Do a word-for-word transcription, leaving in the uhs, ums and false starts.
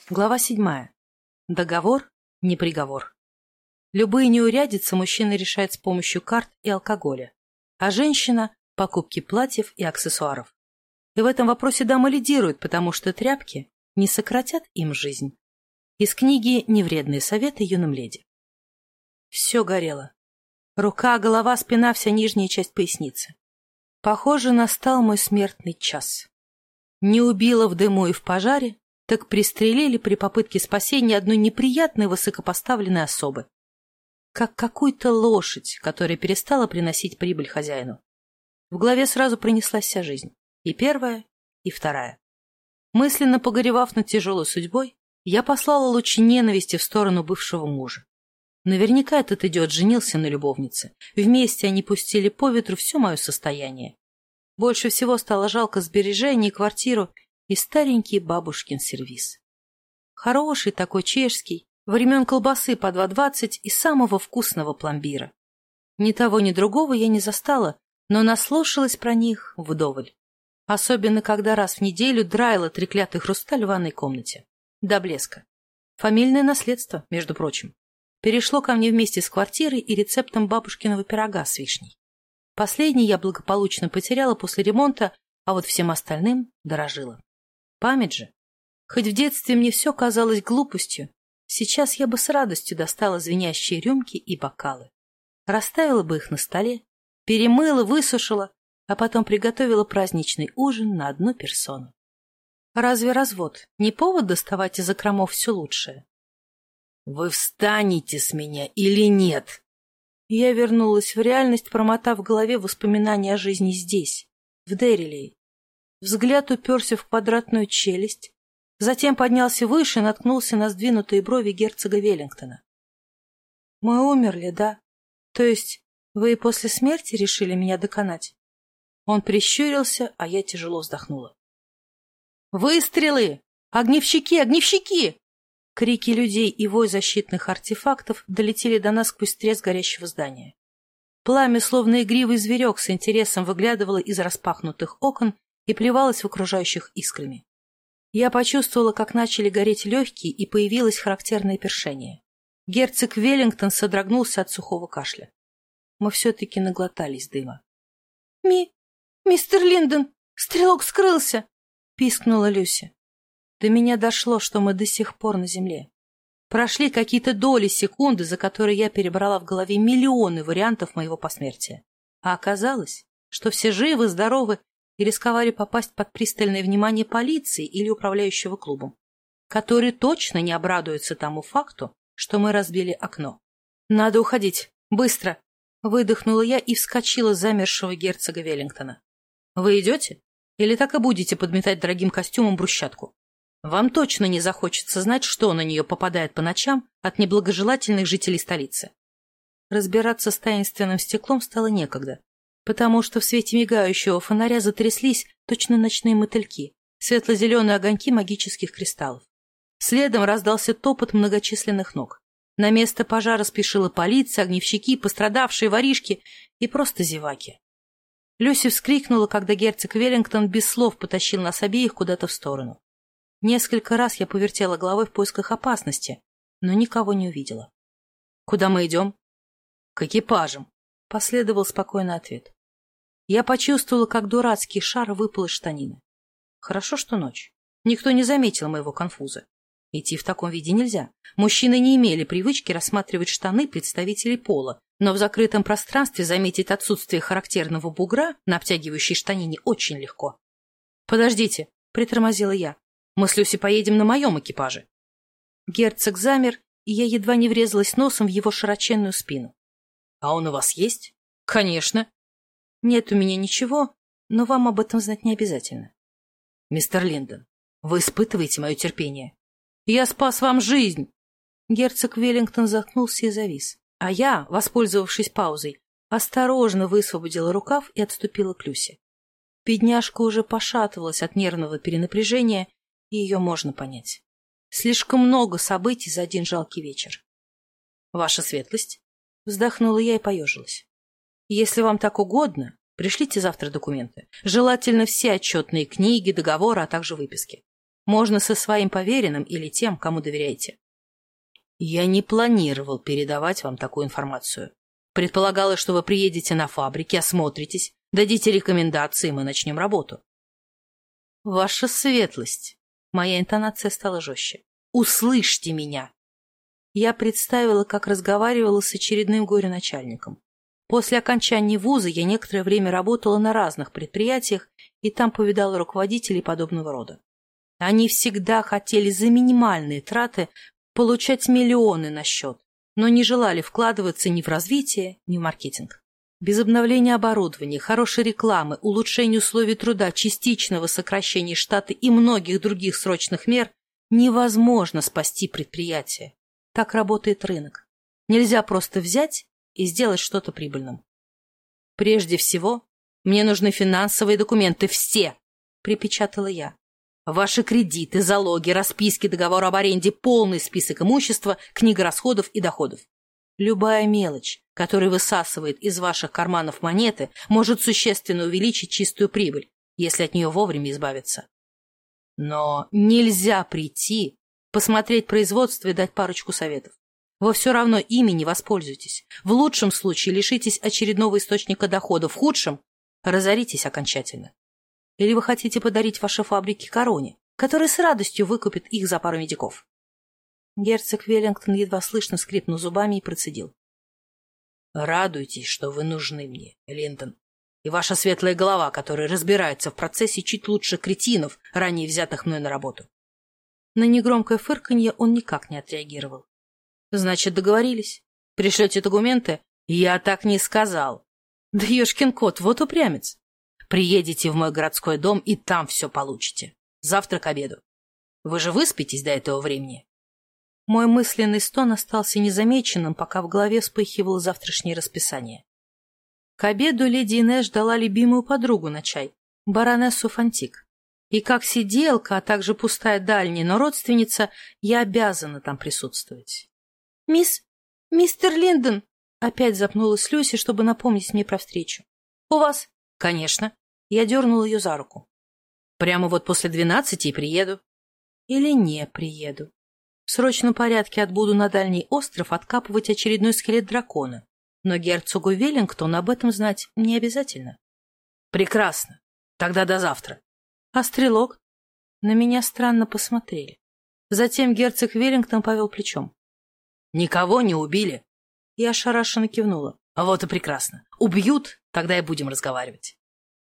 Глава седьмая. Договор, не приговор. Любые неурядицы мужчина решает с помощью карт и алкоголя, а женщина – покупки платьев и аксессуаров. И в этом вопросе дама лидирует, потому что тряпки не сократят им жизнь. Из книги «Невредные советы юным леди». Все горело. Рука, голова, спина, вся нижняя часть поясницы. Похоже, настал мой смертный час. Не убило в дыму и в пожаре, так пристрелили при попытке спасения одной неприятной высокопоставленной особы. Как какую-то лошадь, которая перестала приносить прибыль хозяину. В голове сразу пронеслась вся жизнь. И первая, и вторая. Мысленно погоревав над тяжелой судьбой, я послала лучи ненависти в сторону бывшего мужа. Наверняка этот идиот женился на любовнице. Вместе они пустили по ветру все мое состояние. Больше всего стало жалко сбережений, квартиру и старенький бабушкин сервиз. Хороший такой чешский, времен колбасы по два двадцать и самого вкусного пломбира. Ни того, ни другого я не застала, но наслушалась про них вдоволь. Особенно, когда раз в неделю драила треклятый хрусталь в ванной комнате. До блеска. Фамильное наследство, между прочим. Перешло ко мне вместе с квартирой и рецептом бабушкиного пирога с вишней. Последний я благополучно потеряла после ремонта, а вот всем остальным дорожила. Память же. Хоть в детстве мне все казалось глупостью, сейчас я бы с радостью достала звенящие рюмки и бокалы. Расставила бы их на столе, перемыла, высушила, а потом приготовила праздничный ужин на одну персону. Разве развод не повод доставать из закромов все лучшее? «Вы встанете с меня или нет?» Я вернулась в реальность, промотав в голове воспоминания о жизни здесь, в Дэрилее. Взгляд уперся в квадратную челюсть, затем поднялся выше и наткнулся на сдвинутые брови герцога Веллингтона. «Мы умерли, да? То есть вы и после смерти решили меня доконать?» Он прищурился, а я тяжело вздохнула. «Выстрелы! Огневщики! Огневщики!» Крики людей и вой защитных артефактов долетели до нас сквозь треск горящего здания. Пламя, словно игривый зверек, с интересом выглядывало из распахнутых окон и плевалось в окружающих искрами. Я почувствовала, как начали гореть легкие, и появилось характерное першение. Герцог Веллингтон содрогнулся от сухого кашля. Мы все-таки наглотались дыма. «Ми... мистер Линдон! Стрелок скрылся!» — пискнула Люся. До меня дошло, что мы до сих пор на земле. Прошли какие-то доли секунды, за которые я перебрала в голове миллионы вариантов моего посмертия. А оказалось, что все живы, здоровы и рисковали попасть под пристальное внимание полиции или управляющего клубом, который точно не обрадуется тому факту, что мы разбили окно. «Надо уходить! Быстро!» — выдохнула я и вскочила с замершего герцога Веллингтона. «Вы идете? Или так и будете подметать дорогим костюмом брусчатку? Вам точно не захочется знать, что на нее попадает по ночам от неблагожелательных жителей столицы». Разбираться с таинственным стеклом стало некогда, потому что в свете мигающего фонаря затряслись точно ночные мотыльки, светло-зеленые огоньки магических кристаллов. Следом раздался топот многочисленных ног. На место пожара спешила полиция, огневщики, пострадавшие, воришки и просто зеваки. Люси вскрикнула, когда герцог Веллингтон без слов потащил нас обеих куда-то в сторону. Несколько раз я повертела головой в поисках опасности, но никого не увидела. «Куда мы идем?» «К экипажам», — последовал спокойный ответ. Я почувствовала, как дурацкий шар выпал из штанины. Хорошо, что ночь. Никто не заметил моего конфуза. Идти в таком виде нельзя. Мужчины не имели привычки рассматривать штаны представителей пола, но в закрытом пространстве заметить отсутствие характерного бугра на обтягивающей штанине очень легко. «Подождите», — притормозила я. «Мы с Люси поедем на моем экипаже». Герцог замер, и я едва не врезалась носом в его широченную спину. «А он у вас есть?» «Конечно». «Нет у меня ничего, но вам об этом знать не обязательно». «Мистер Линдон, вы испытываете мое терпение. Я спас вам жизнь!» Герцог Веллингтон заткнулся и завис, а я, воспользовавшись паузой, осторожно высвободила рукав и отступила к Люсе. Бедняжка уже пошатывалась от нервного перенапряжения, и ее можно понять. Слишком много событий за один жалкий вечер. «Ваша светлость!» — вздохнула я и поежилась. «Если вам так угодно, пришлите завтра документы. Желательно все отчетные книги, договоры, а также выписки. Можно со своим поверенным или тем, кому доверяете. Я не планировал передавать вам такую информацию. Предполагалось, что вы приедете на фабрики, осмотритесь, дадите рекомендации, и мы начнем работу. Ваша светлость. Моя интонация стала жестче. Услышьте меня. Я представила, как разговаривала с очередным горе-начальником. После окончания вуза я некоторое время работала на разных предприятиях и там повидала руководителей подобного рода. Они всегда хотели за минимальные траты получать миллионы на счет, но не желали вкладываться ни в развитие, ни в маркетинг. Без обновления оборудования, хорошей рекламы, улучшения условий труда, частичного сокращения штата и многих других срочных мер невозможно спасти предприятие. Так работает рынок. Нельзя просто взять и сделать что-то прибыльным. Прежде всего, мне нужны финансовые документы, все, припечатала я. Ваши кредиты, залоги, расписки, договор об аренде, полный список имущества, книга расходов и доходов. Любая мелочь, которая высасывает из ваших карманов монеты, может существенно увеличить чистую прибыль, если от нее вовремя избавиться. Но нельзя прийти, посмотреть производство и дать парочку советов. Вы все равно ими не воспользуетесь. В лучшем случае лишитесь очередного источника дохода, в худшем разоритесь окончательно. Или вы хотите подарить ваши фабрики короне, которая с радостью выкупит их за пару медиков? Герцог Веллингтон едва слышно скрипнул зубами и процедил. Радуйтесь, что вы нужны мне, Линдон, и ваша светлая голова, которая разбирается в процессе чуть лучше кретинов, ранее взятых мной на работу. На негромкое фырканье он никак не отреагировал. Значит, договорились. Пришлете документы? Я так не сказал. Да ешкин кот, вот упрямец. Приедете в мой городской дом и там все получите. Завтра к обеду. Вы же выспитесь до этого времени? Мой мысленный стон остался незамеченным, пока в голове вспыхивало завтрашнее расписание. К обеду леди Инесс ждала любимую подругу на чай, баронессу Фантик. И как сиделка, а также пустая дальняя, но родственница, я обязана там присутствовать. — Мисс... мистер Линдон! — опять запнулась Люси, чтобы напомнить мне про встречу. — У вас... — Конечно. Я дернула ее за руку. — Прямо вот после двенадцати и приеду. — Или не приеду. В срочном порядке отбуду на дальний остров откапывать очередной скелет дракона. Но герцогу Веллингтону об этом знать не обязательно. — Прекрасно. Тогда до завтра. — А стрелок? На меня странно посмотрели. Затем герцог Веллингтон повел плечом. — Никого не убили? Я ошарашенно кивнула. — Вот и прекрасно. Убьют, тогда и будем разговаривать.